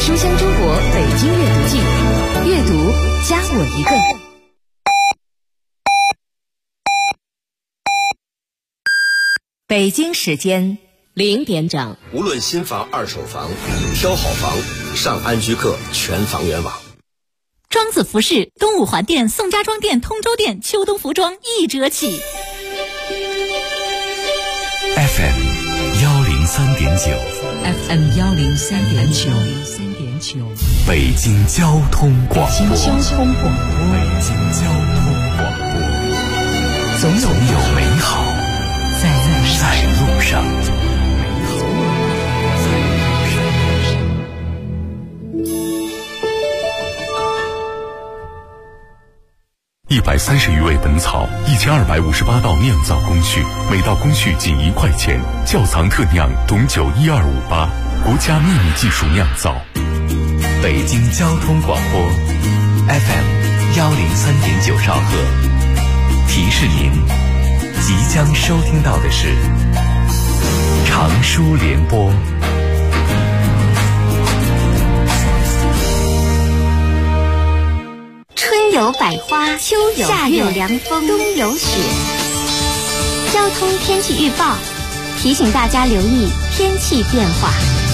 书香中国北京阅读季，阅读加我一个。北京时间0点整。 无论新房、二手房，挑好房，上安居客全房源网。 庄子服饰东五环店、宋家庄店、通州店秋冬服装1折起。 FM 103.9， 北京交通广播，总有美好在路上。130余味本草，1258道酿造工序，每道工序仅1块钱。窖藏特酿董酒12588，国家秘密技术酿造。北京交通广播 FM 103.9兆赫，提示您即将收听到的是长舒联播。 春有百花，秋有夏有凉风，冬有雪。交通天气预报提醒大家留意天气变化。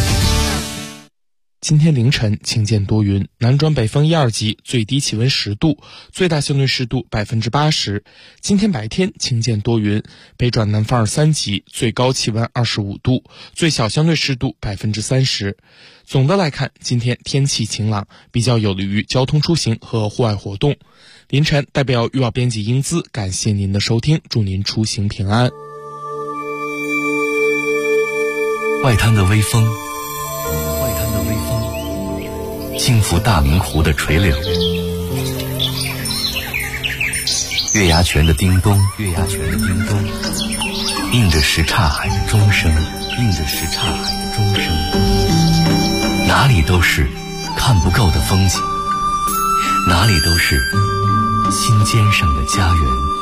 今天凌晨晴间多云，南转北风1、2级，最低气温10度，最大相对湿度80%。今天白天晴间多云，北转南风2、3级，最高气温25度，最小相对湿度30%。总的来看，今天天气晴朗，比较有利于交通出行和户外活动。凌晨代表预报编辑英姿感谢您的收听，祝您出行平安。 外滩的微风轻拂大明湖的垂柳，月牙泉的叮咚，映着什刹海的钟声，哪里都是看不够的风景，哪里都是心尖上的家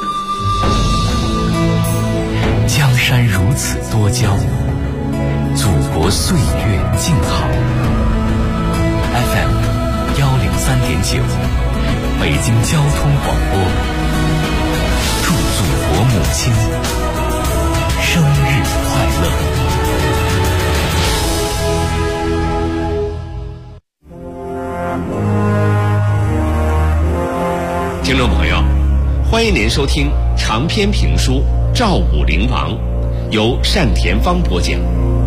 园。江山如此多娇，祖国岁月静好。FM 103.9，北京交通广播，祝祖国母亲生日快乐。 听众朋友，欢迎您收听长篇评书《赵武灵王》，由单田芳播讲。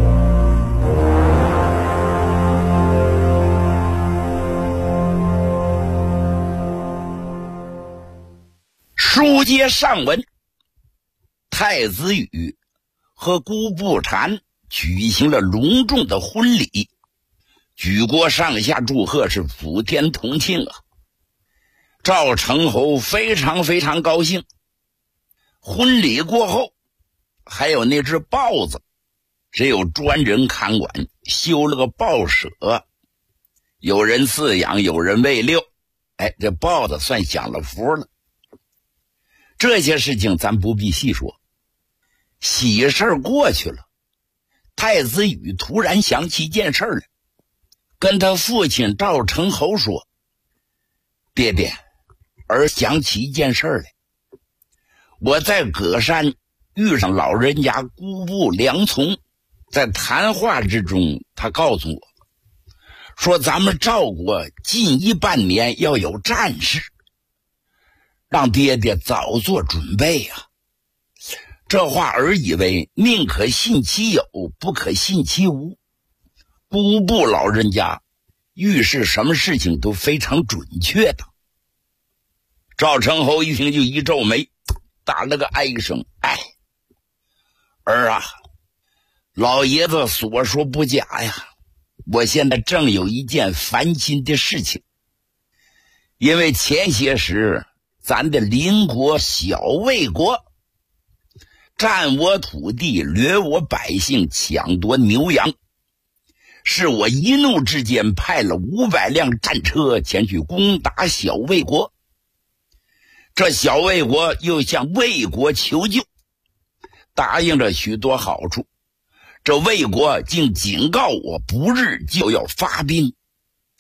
书接上文，太子羽和姑不禅举行了隆重的婚礼，举国上下祝贺，是普天同庆啊！赵成侯非常高兴。婚礼过后，还有那只豹子，只有专人看管，修了个豹舍，有人饲养，有人喂遛，这豹子算享了福了。这些事情咱不必细说，喜事过去了。太子羽突然想起一件事来，跟他父亲赵成侯说：“爹爹，儿想起一件事来，我在葛山遇上老人家姑布良从，在谈话之中，他告诉我说，咱们赵国近1半年要有战事，让爹爹早做准备啊。”这话儿以为宁可信其有，不可信其无。姑布老人家预示什么事情都非常准确的。赵成侯一听就一皱眉，打了个哀声：“儿啊，老爷子所说不假呀，我现在正有一件烦心的事情。因为前些时咱的邻国小魏国占我土地，掠我百姓，抢夺牛羊，是我一怒之间派了500辆战车前去攻打小魏国。这小魏国又向魏国求救，答应着许多好处。这魏国竟警告我不日就要发兵，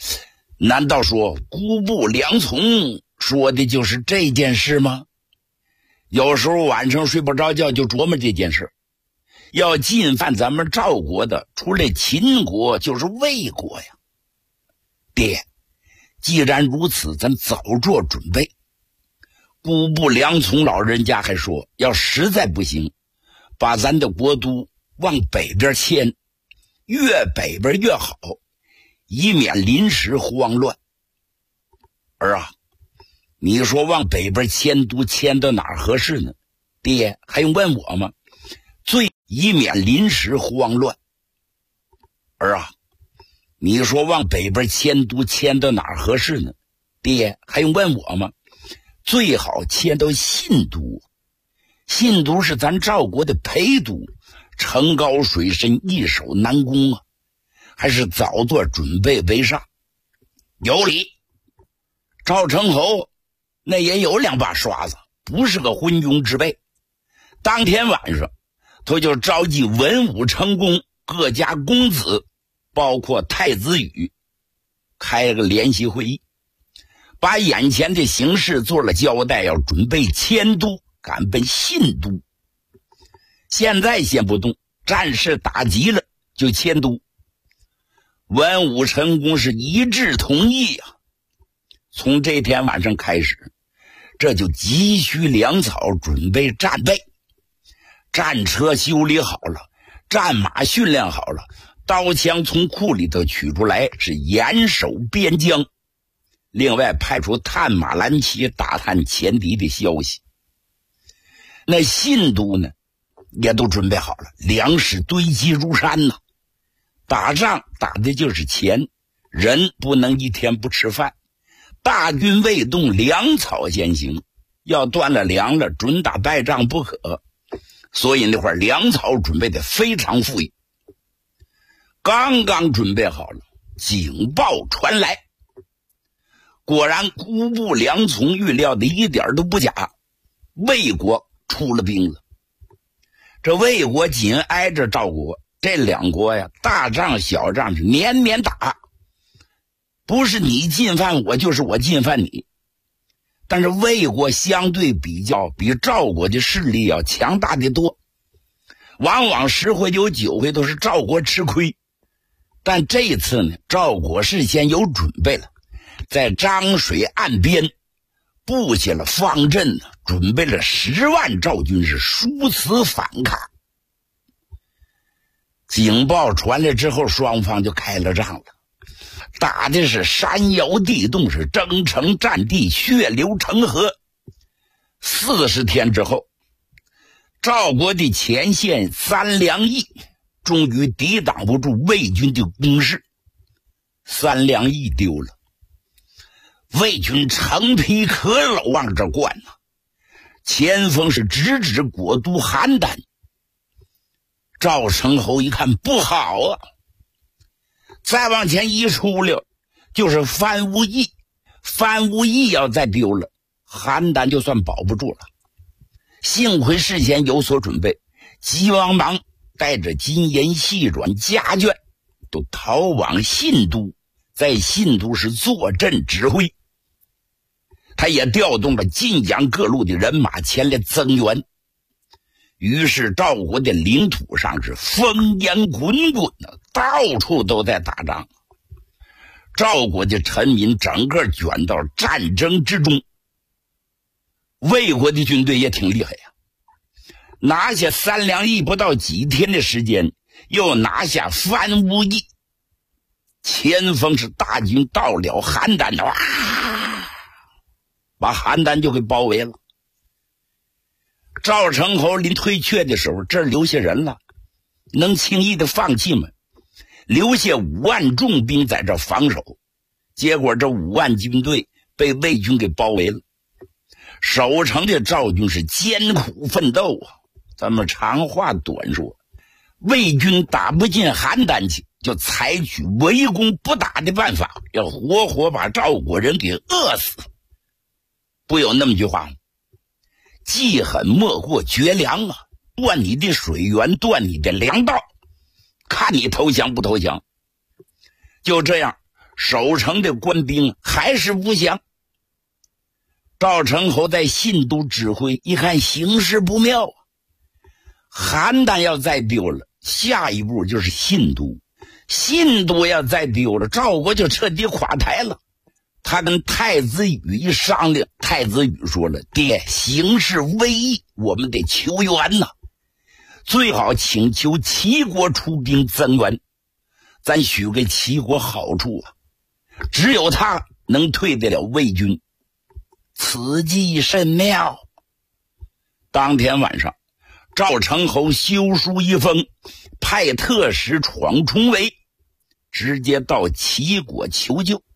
难道说姑布梁从说的就是这件事吗？有时候晚上睡不着觉就琢磨这件事。要进犯咱们赵国的，除了秦国就是魏国呀。爹，既然如此，咱早做准备。姑布梁从老人家还说，要实在不行，把咱的国都往北边迁，越北边越好，以免临时慌乱。儿啊，你说往北边迁都迁到哪儿合适呢？爹，还用问我吗？以免临时慌乱。儿啊，你说往北边迁都迁到哪儿合适呢？爹，还用问我吗？最好迁到信都。信都是咱赵国的陪都，城高水深，易守难攻啊，还是早做准备为上。有理。赵成侯那也有2把刷子，不是个昏庸之辈。当天晚上他就召集文武成公各家公子，包括太子羽，开了个联席会议，把眼前的形势做了交代，要准备迁都，赶奔信都。现在先不动，战事打急了就迁都。文武成公是一致同意啊。从这天晚上开始，这就急需粮草，准备战备。战车修理好了，战马训练好了，刀枪从库里头取出来，是严守边疆。另外派出探马蓝旗打探前敌的消息。那信都呢，也都准备好了，粮食堆积如山呐。打仗打的就是钱，人不能一天不吃饭。大军未动，粮草先行，要断了粮了，准打败仗不可。所以那会儿粮草准备的非常富裕。刚刚准备好了，警报传来。果然姑布梁从预料的一点都不假，魏国出了兵了。这魏国紧挨着赵国，这2国呀，大仗小仗是年年打，不是你进犯我，就是我进犯你。但是魏国相对比较，比赵国的势力要强大的多，往往10回有9回都是赵国吃亏。但这一次呢，赵国事先有准备了，在漳水岸边布下了方阵，准备了10万赵军是殊死反抗。警报传来之后，双方就开了仗了，打的是山摇地动，是征城战地，血流成河。40天之后，赵国的前线三梁邑终于抵挡不住魏军的攻势，三梁邑丢了，魏军成批可搂往这灌呐，前锋是直指国都邯郸。赵成侯一看不好啊，再往前一出溜就是范无义，范无义要再丢了，邯郸就算保不住了。幸亏事先有所准备，急忙带着金银细软家眷都逃往信都，在信都是坐镇指挥。他也调动了晋阳各路的人马前来增援。于是赵国的领土上是烽烟滚滚的，到处都在打仗。赵国的臣民整个卷到战争之中。魏国的军队也挺厉害呀，拿下三梁邑不到几天的时间，又拿下范无邑，前锋是大军到了邯郸，哇，把邯郸就给包围了。赵成侯临退却的时候，这儿留下人了，能轻易的放弃吗？留下5万重兵在这防守，结果这5万军队被魏军给包围了。守城的赵军是艰苦奋斗啊，咱们长话短说，魏军打不进邯郸去，就采取围攻不打的办法，要活活把赵国人给饿死。不有那么句话吗？记恨莫过绝粮啊，断你的水源，断你的粮道，看你投降不投降。就这样， 守城的官兵还是不降。赵成侯在信都指挥，一看形势不妙啊，邯郸要再丢了，下一步就是信都，信都要再丢了，赵国就彻底垮台了。他跟太子羽一商量，太子羽说了：“爹，形势危急，我们得求援呐，最好请求齐国出兵增援，咱许给齐国好处啊，只有他能退得了魏军。”此计甚妙。当天晚上，赵成侯修书一封，派特使闯重围，直接到齐国求救。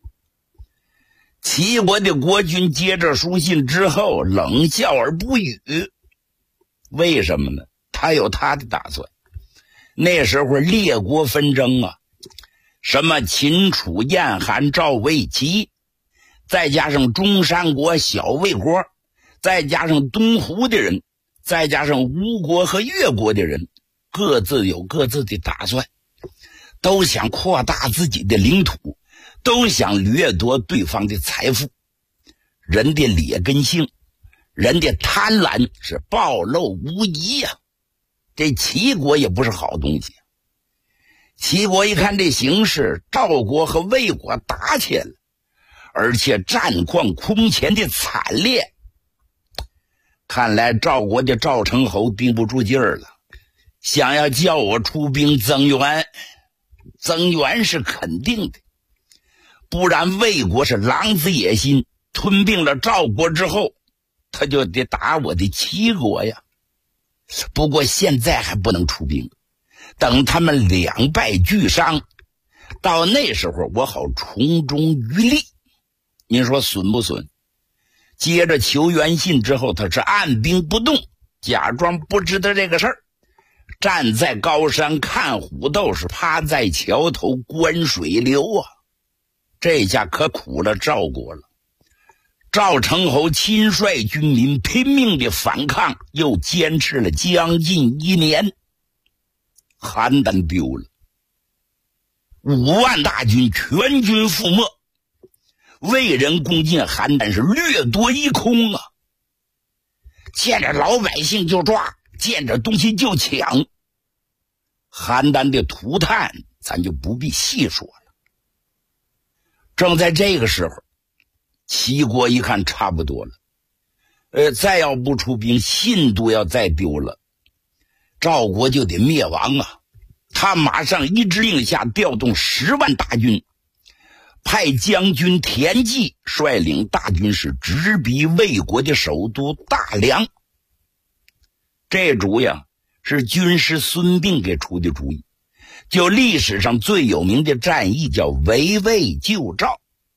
齐国的国君接着书信之后，冷笑而不语。为什么呢？他有他的打算。那时候列国纷争啊，什么秦楚燕韩赵魏齐，再加上中山国小魏国，再加上东胡的人，再加上吴国和越国的人，各自有各自的打算，都想扩大自己的领土，都想掠夺对方的财富。人的劣根性，人的贪婪是暴露无遗呀。这齐国也不是好东西。齐国一看这形势，赵国和魏国打起来了，而且战况空前的惨烈。看来赵国的赵成侯顶不住劲儿了，想要叫我出兵增援，增援是肯定的，不然魏国是狼子野心，吞并了赵国之后，他就得打我的齐国呀。不过现在还不能出兵，等他们两败俱伤，到那时候我好从中渔利。您说损不损？接着求援信之后，他是按兵不动，假装不知道这个事儿，站在高山看虎斗，是趴在桥头观水流啊。这下可苦了赵国了。赵成侯亲率军民拼命的反抗，又坚持了将近1年，邯郸丢了，5万大军全军覆没，魏人攻进邯郸是掠夺一空啊！见着老百姓就抓，见着东西就抢，邯郸的涂炭咱就不必细说了。正在这个时候，齐国一看差不多了，再要不出兵，信都要再丢了，赵国就得灭亡啊！他马上一支令下，调动10万大军，派将军田忌率领大军是直逼魏国的首都大梁。这主呀是军师孙膑给出的主意，就历史上最有名的战役叫围魏救赵。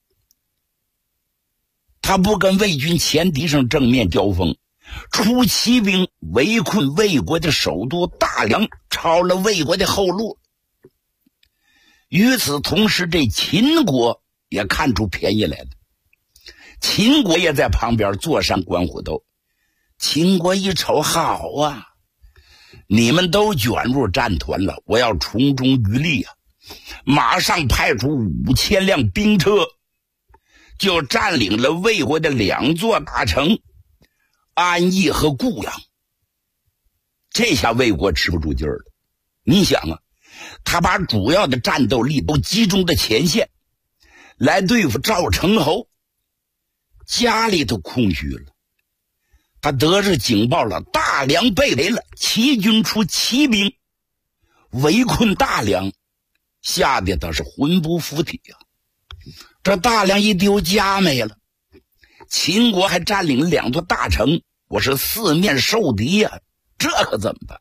他不跟魏军前敌上正面交锋，出骑兵围困魏国的首都大梁，抄了魏国的后路。与此同时，这秦国也看出便宜来了，秦国也在旁边坐山观虎斗。秦国一瞅，好啊，你们都卷入战团了，我要从中渔利啊！马上派出5000辆兵车，就占领了魏国的2座大城安邑和固阳。这下魏国吃不住劲儿了。你想啊，他把主要的战斗力都集中在前线，来对付赵成侯，家里头空虚了。他得知警报了，大梁被围了，齐军出骑兵围困大梁，吓得他是魂不附体啊！这大梁一丢，家没了，秦国还占领了2座大城，我是四面受敌啊，这可怎么办？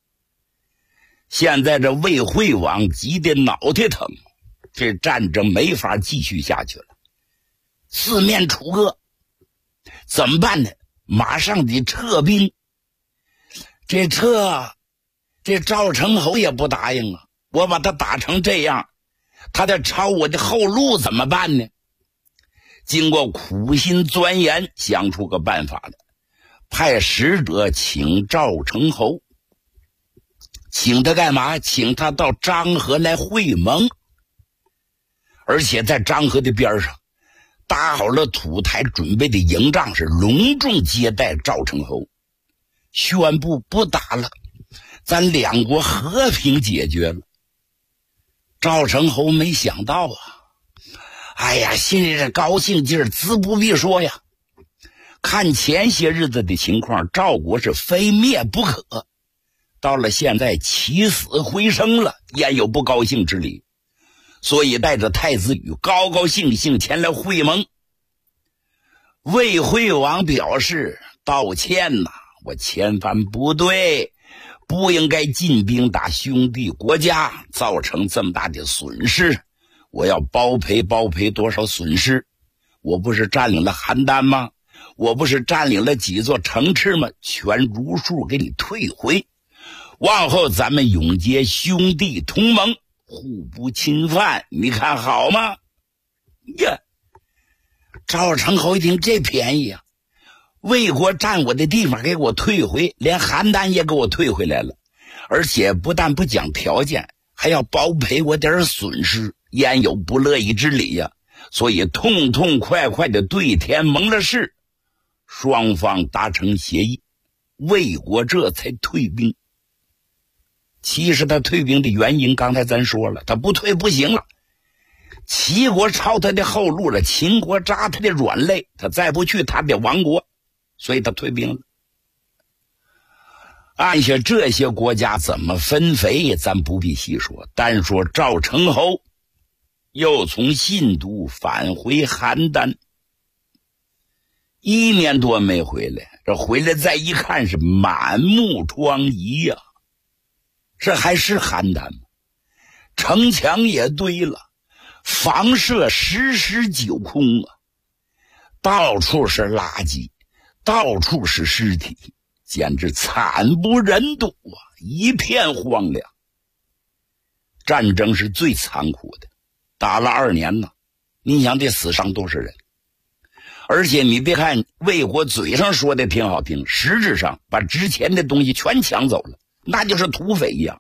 现在这魏惠王急得脑袋疼，这战争没法继续下去了，四面楚歌，怎么办呢？马上得撤兵。这赵成侯也不答应啊，我把他打成这样，他得抄我的后路怎么办呢？经过苦心钻研，想出个办法来，派使者请赵成侯。请他干嘛？请他到漳河来会盟。 而且在漳河的边上搭好了土台，准备的营帐，是隆重接待赵成侯，宣布不打了，咱两国和平解决了。赵成侯没想到啊，哎呀，心里这高兴劲儿自不必说呀。看前些日子的情况，赵国是非灭不可，到了现在起死回生了，焉有不高兴之理？所以带着太子羽高高兴兴前来会盟。魏惠王表示道歉呐，我前番不对，不应该进兵打兄弟国家，造成这么大的损失，我要包赔多少损失？我不是占领了邯郸吗？我不是占领了几座城池吗？全如数给你退回，往后咱们永结兄弟同盟，互不侵犯，你看好吗？呀，赵成侯一听这便宜啊，魏国占我的地方给我退回，连邯郸也给我退回来了，而且不但不讲条件，还要包赔我点损失，焉有不乐意之理呀？所以痛痛快快的对天盟了誓，双方达成协议，魏国这才退兵。其实他退兵的原因刚才咱说了，他不退不行了，齐国抄他的后路了，秦国扎他的软肋，他再不去他得亡国，所以他退兵了。按下这些国家怎么分肥咱不必细说，单说赵成侯又从信都返回邯郸，1年多没回来，这回来再一看是满目疮痍呀。这还是邯郸吗？城墙也堆了，房舍时久空啊，到处是垃圾，到处是尸体，简直惨不忍睹啊，一片荒凉。战争是最残酷的，打了2年呢，你想这死伤多少人？而且你别看魏国嘴上说的挺好听，实质上把值钱的东西全抢走了，那就是土匪一样。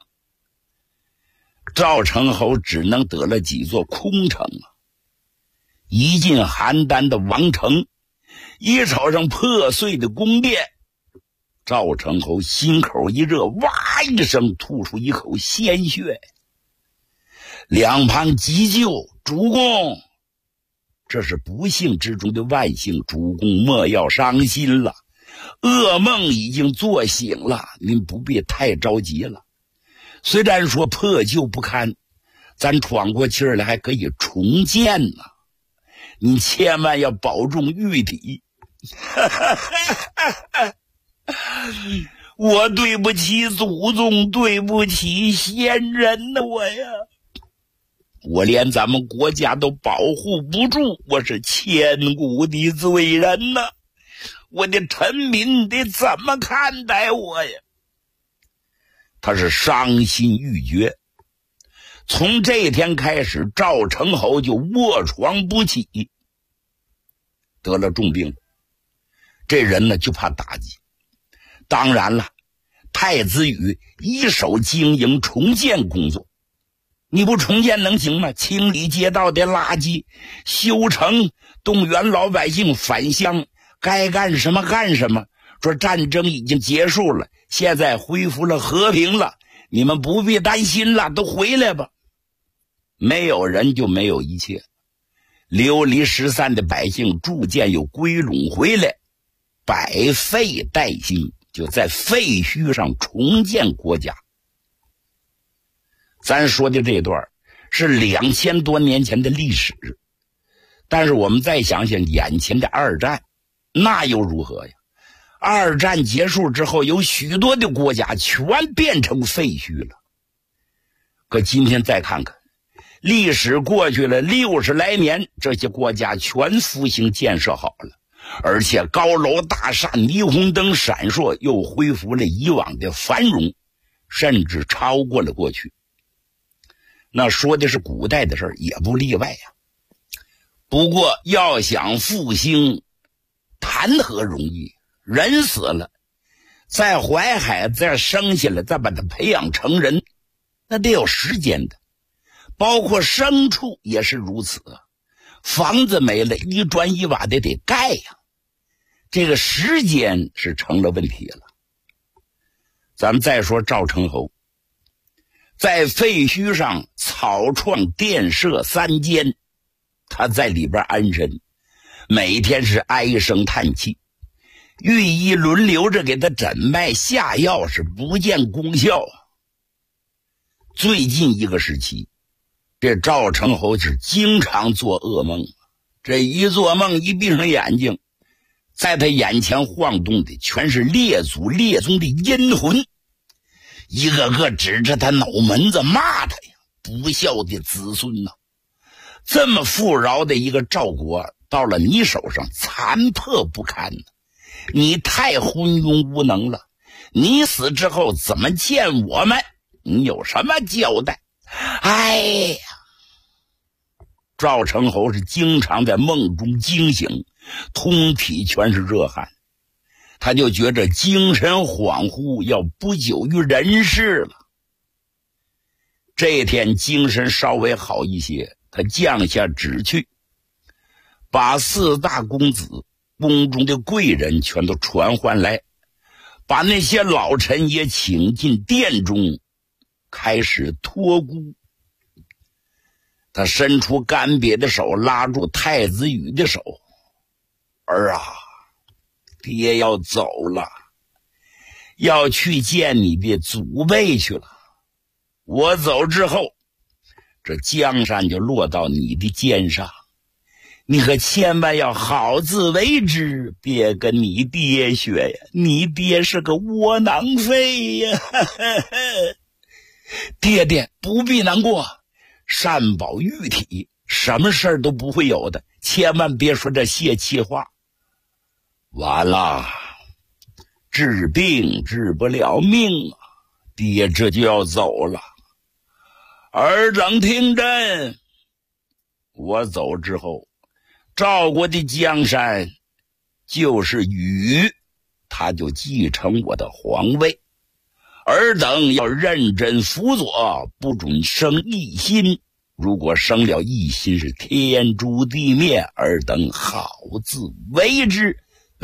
赵成侯只能得了几座空城啊，一进邯郸的王城，一瞅上破碎的宫殿，赵成侯心口一热，哇一声吐出一口鲜血。两旁急救，主公，这是不幸之中的万幸，主公莫要伤心了，噩梦已经做醒了，您不必太着急了。虽然说破旧不堪，咱闯过气儿来还可以重建呢，你千万要保重玉体。我对不起祖宗，对不起先人呢，我连咱们国家都保护不住，我是千古的罪人呢，我的臣民得怎么看待我呀？他是伤心欲绝。从这天开始，赵成侯就卧床不起，得了重病。这人呢就怕打击。当然了，太子羽一手经营重建工作，你不重建能行吗？清理街道的垃圾，修城，动员老百姓返乡，该干什么干什么。说战争已经结束了，现在恢复了和平了，你们不必担心了，都回来吧。没有人就没有一切，流离失散的百姓逐渐又归拢回来，百废待兴，就在废墟上重建国家。咱说的这段是2000多年前的历史，但是我们再想想眼前的二战，那又如何呀？二战结束之后，有许多的国家全变成废墟了。可今天再看看，历史过去了60来年，这些国家全复兴建设好了，而且高楼大厦、霓虹灯闪烁，又恢复了以往的繁荣，甚至超过了过去。那说的是古代的事儿，也不例外呀。不过要想复兴，谈何容易？人死了，在淮海再生下来，再把他培养成人，那得有时间的。 包括牲畜也是如此。房子没了，一砖一瓦的得盖呀，这个时间是成了问题了。咱们再说赵成侯，在废墟上草创殿舍3间，他在里边安身，每天是唉声叹气，御医轮流着给他诊脉下药，是不见功效。最近一个时期，这赵成侯是经常做噩梦，这一做梦一闭上眼睛，在他眼前晃动的全是列祖列宗的阴魂，一个个指着他脑门子骂他呀，不孝的子孙呐！这么富饶的一个赵国到了你手上残破不堪，你太昏庸无能了，你死之后怎么见我们？你有什么交代？哎呀，赵成侯是经常在梦中惊醒，通体全是热汗，他就觉着精神恍惚，要不久于人世了。这天精神稍微好一些，他降下旨去，把4大公子宫中的贵人全都传唤来，把那些老臣也请进殿中，开始托孤。他伸出干瘪的手，拉住太子羽的手：“儿啊，爹要走了，要去见你的祖辈去了。我走之后，这江山就落到你的肩上，你可千万要好自为之，别跟你爹学呀，你爹是个窝囊废呀。爹爹不必难过，善保玉体，什么事儿都不会有的，千万别说这泄气话。完了，治病治不了命啊，爹这就要走了。尔等听真，我走之后，赵国的江山就是禹，他就继承我的皇位。尔等要认真辅佐，不准生异心，如果生了异心，是天诛地灭，尔等好自为之。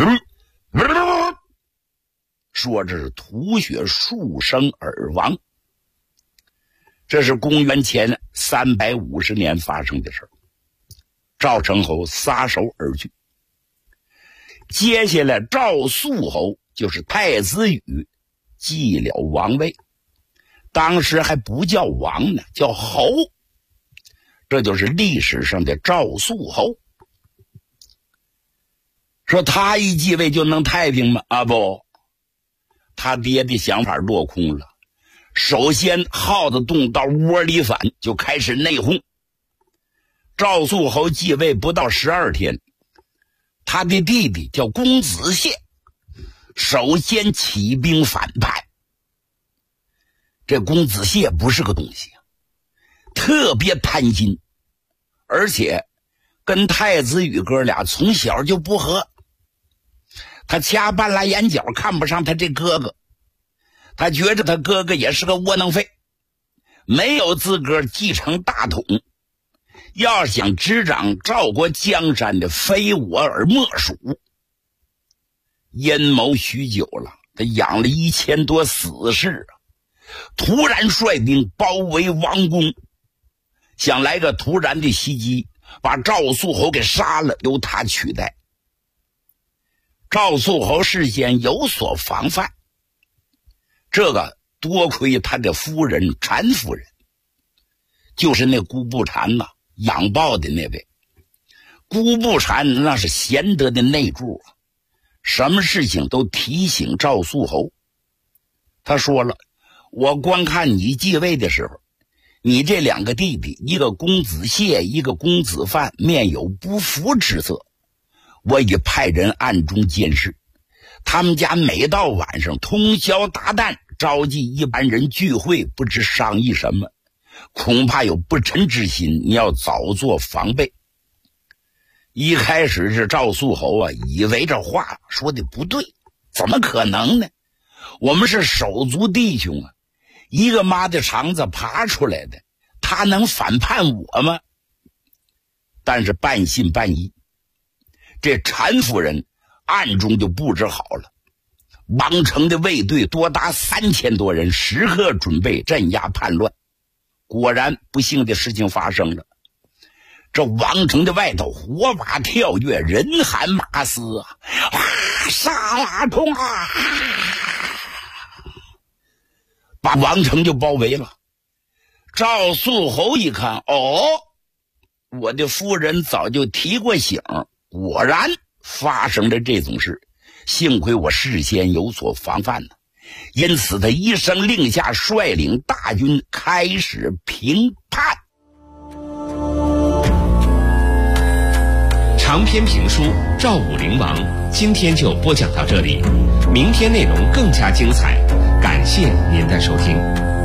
说这是吐血数声而亡。这是公元前350年发生的事儿。赵成侯撒手而去。接下来赵肃侯就是太子羽继了王位，当时还不叫王呢，叫侯，这就是历史上的赵肃侯。说他一继位就能太平吗？啊不，他爹的想法落空了。首先耗子洞到窝里反，就开始内讧。赵肃侯继位不到12天，他的弟弟叫公子燮，首先起兵反叛。这公子燮不是个东西，特别贪心，而且跟太子羽哥俩从小就不和。他掐半拉眼角，看不上他这哥哥，他觉着他哥哥也是个窝囊废，没有资格继承大统，要想执掌赵国江山的非我而莫属。阴谋许久了，他养了1000多死士啊，突然率兵包围王宫，想来个突然的袭击，把赵肃侯给杀了，由他取代。赵肃侯事先有所防范，这个多亏他的夫人单夫人，就是那姑不禅呐，养豹的那位。姑不禅那是贤德的内助啊，什么事情都提醒赵肃侯。他说了，我观看你继位的时候，你这2个弟弟，一个公子燮，一个公子范，面有不服之色，我已派人暗中监视，他们家每到晚上通宵达旦召集一般人聚会，不知商议什么，恐怕有不臣之心，你要早做防备。一开始是赵肃侯啊，以为这话说的不对，怎么可能呢？我们是手足弟兄啊，一个妈的肠子爬出来的， 他能反叛我吗？但是半信半疑。这陈夫人暗中就布置好了，王成的卫队多达3000多人，时刻准备镇压叛乱。果然不幸的事情发生了，这王城的外头火把跳跃，人喊马嘶啊！杀呀，冲啊！把王城就包围了。赵肃侯一看，我的夫人早就提过醒，果然发生了这种事，幸亏我事先有所防范呢。因此他一声令下，率领大军开始平叛。 长篇评书《赵武灵王》今天就播讲到这里，明天内容更加精彩，感谢您的收听。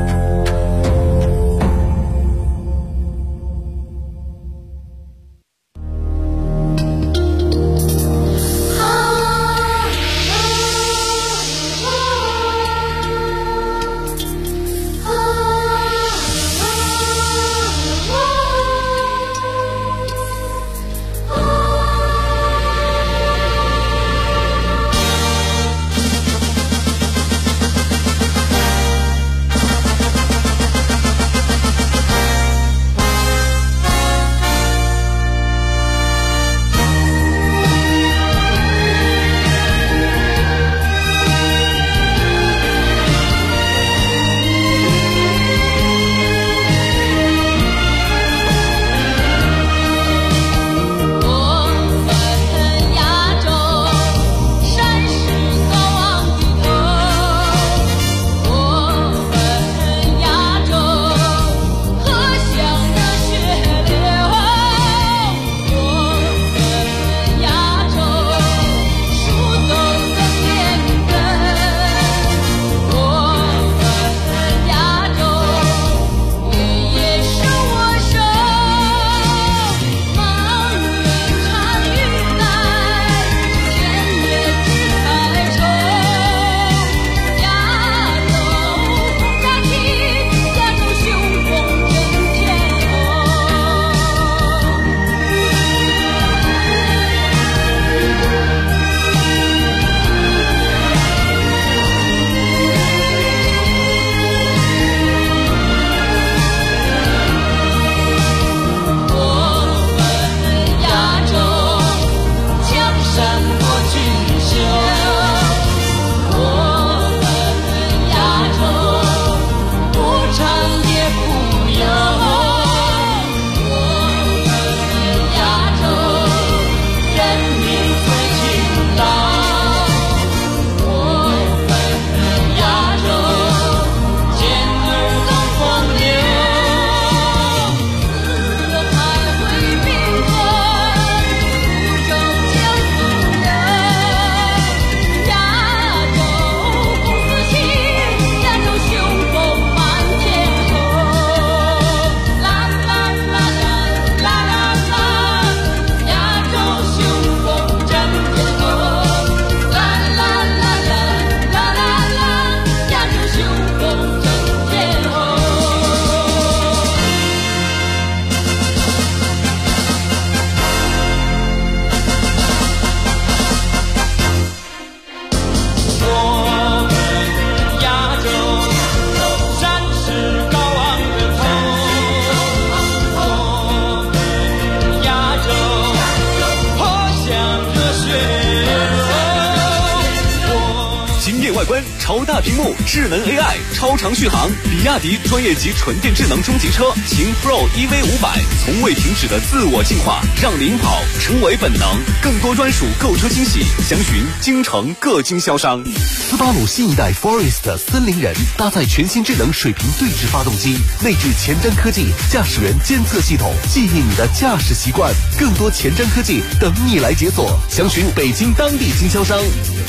超大屏幕、智能 AI、超长续航，比亚迪专业级纯电智能中级车秦 Pro EV500，从未停止的自我进化，让领跑成为本能。更多专属购车惊喜，详询京城各经销商。 斯巴鲁新一代 Forest 森林人搭载全新智能水平对置发动机，内置前瞻科技驾驶员监测系统，记忆你的驾驶习惯。更多前瞻科技等你来解锁，详询北京当地经销商。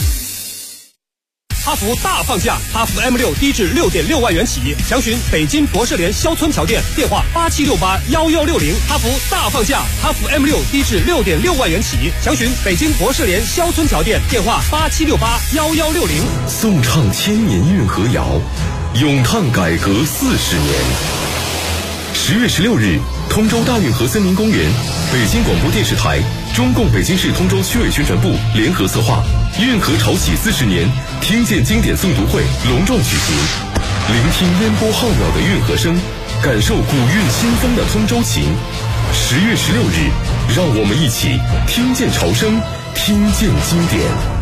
哈弗大放价，哈弗 M6 低至 6.6万元起，详询北京博士联肖村桥店，电话87681160。哈弗大放价，哈弗 M6 低至 6.6万元起，详询北京博士联肖村桥店，电话87681160。 颂唱千年运河谣，咏叹改革40年。 10月16日，通州大运河森林公园，北京广播电视台、中共北京市通州区委宣传部联合策划，运河潮起40年听见经典诵读会隆重举行。聆听烟波浩渺的运河声，感受古韵新风的通州情。10月16日，让我们一起听见潮声，听见经典。